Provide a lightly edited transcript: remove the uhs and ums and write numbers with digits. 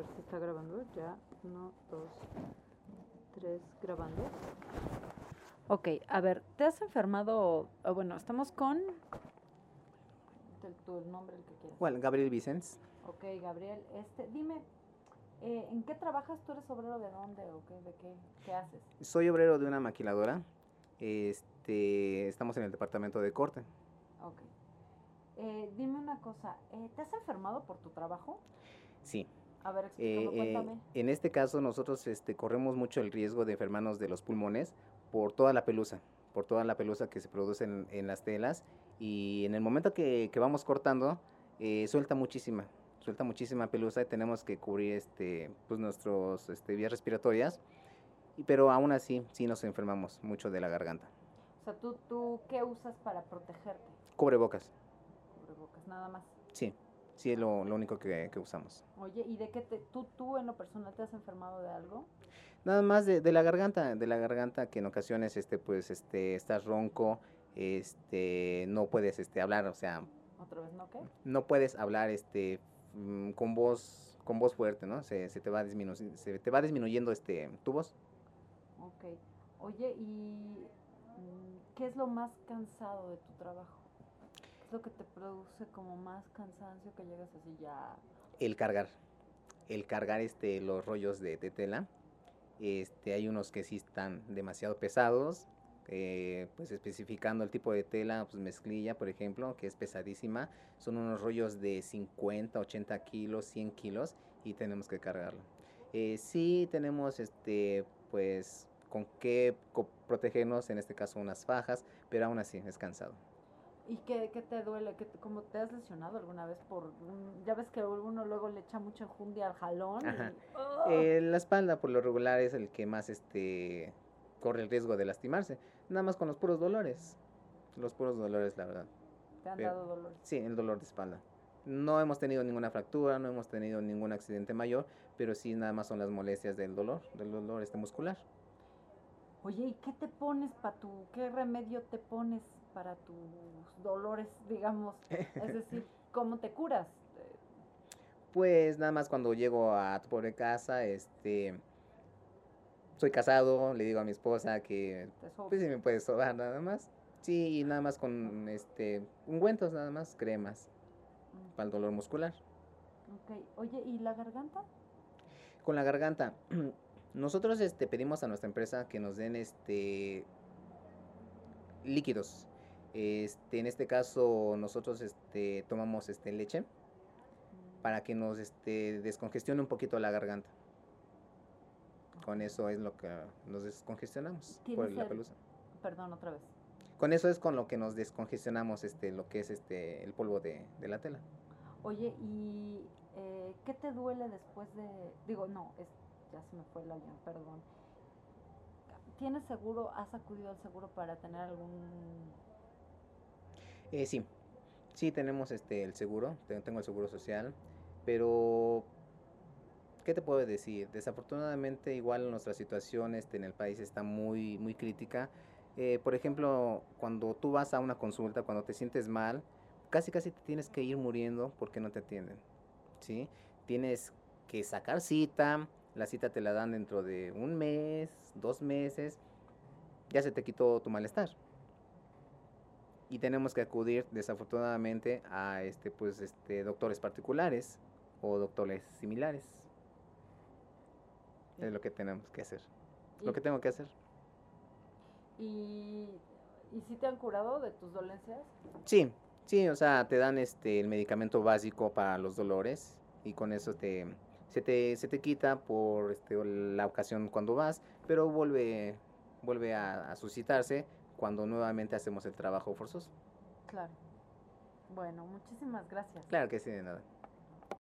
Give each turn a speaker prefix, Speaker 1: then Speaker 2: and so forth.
Speaker 1: ver si está grabando. Ya, 1, 2, 3, grabando. Ok, a ver, ¿te has enfermado? Bueno, estamos con tu nombre, el que quieras.
Speaker 2: Bueno, Gabriel Vicens.
Speaker 1: Ok, Gabriel, dime, ¿en qué trabajas? ¿Tú eres obrero de dónde o qué haces?
Speaker 2: Soy obrero de una maquiladora. Estamos en el departamento de corte.
Speaker 1: Ok. Dime una cosa, ¿te has enfermado por tu trabajo?
Speaker 2: Sí.
Speaker 1: A ver, explícame, cuéntame.
Speaker 2: En este caso nosotros corremos mucho el riesgo de enfermarnos de los pulmones por toda la pelusa que se produce en las telas, y en el momento que vamos cortando suelta muchísima pelusa y tenemos que cubrir pues nuestros vías respiratorias, pero aún así sí nos enfermamos mucho de la garganta.
Speaker 1: O sea, ¿tú qué usas para protegerte?
Speaker 2: Cubrebocas.
Speaker 1: Cubrebocas, nada más.
Speaker 2: Sí, sí es lo único que usamos.
Speaker 1: Oye, ¿y de qué tú en lo personal te has enfermado de algo?
Speaker 2: Nada más de la garganta, que en ocasiones pues estás ronco, no puedes hablar, o sea,
Speaker 1: ¿Otra vez no qué?
Speaker 2: no puedes hablar con voz fuerte, ¿no? Se te va disminuyendo tu voz.
Speaker 1: Ok. Oye, ¿y qué es lo más cansado de tu trabajo? ¿Qué es lo que te produce como más cansancio que llegas así ya?
Speaker 2: El cargar, el cargar los rollos de tela. Hay unos que sí están demasiado pesados, pues especificando el tipo de tela, pues mezclilla, por ejemplo, que es pesadísima. Son unos rollos de 50, 80 kilos, 100 kilos, y tenemos que cargarlo. Sí tenemos, pues, con qué protegernos, en este caso unas fajas, pero aún así es cansado.
Speaker 1: ¿Y qué te duele? ¿Cómo te has lesionado alguna vez ya ves que uno luego le echa mucha enjundia al jalón
Speaker 2: Ajá.
Speaker 1: y... ¡oh!
Speaker 2: La espalda, por lo regular, es el que más corre el riesgo de lastimarse. Nada más con los puros dolores. Los puros dolores, la verdad.
Speaker 1: Te han
Speaker 2: Pero
Speaker 1: dado dolores.
Speaker 2: sí, el dolor de espalda. No hemos tenido ninguna fractura, no hemos tenido ningún accidente mayor, pero sí nada más son las molestias del dolor muscular.
Speaker 1: Oye, ¿y qué te pones qué remedio te pones para tus dolores, digamos? Es decir, ¿cómo te curas?
Speaker 2: Pues nada más cuando llego a tu pobre casa, soy casado, le digo a mi esposa que pues si me puede sobar nada más. Sí, y nada más con ungüentos, nada más, cremas para el dolor muscular.
Speaker 1: Ok, oye, ¿y la garganta?
Speaker 2: Con la garganta, nosotros pedimos a nuestra empresa que nos den líquidos. En este caso nosotros tomamos leche para que nos descongestione un poquito la garganta. Con eso es lo que nos descongestionamos por la pelusa.
Speaker 1: Perdón, otra vez.
Speaker 2: Con eso es con lo que nos descongestionamos lo que es el polvo de la tela.
Speaker 1: Oye, ¿y qué te duele después de...? Digo, no, ya se me fue el avión, perdón. ¿Tienes seguro? ¿Has acudido al seguro para tener algún...?
Speaker 2: Sí, sí tenemos el seguro, tengo el seguro social, pero ¿qué te puedo decir? Desafortunadamente igual nuestra situación en el país está muy, muy crítica. Por ejemplo, cuando tú vas a una consulta, cuando te sientes mal, casi te tienes que ir muriendo porque no te atienden, ¿sí? Tienes que sacar cita, la cita te la dan dentro de un mes, 2 meses, ya se te quitó tu malestar. Y tenemos que acudir desafortunadamente a doctores particulares o doctores similares. Es lo que tenemos que hacer. Lo que tengo que hacer.
Speaker 1: ¿Y si te han curado de tus dolencias?
Speaker 2: Sí, sí, o sea, te dan el medicamento básico para los dolores, y con eso se te quita por la ocasión cuando vas, pero vuelve a suscitarse cuando nuevamente hacemos el trabajo forzoso.
Speaker 1: Claro. Bueno, muchísimas gracias.
Speaker 2: Claro que sí, de nada.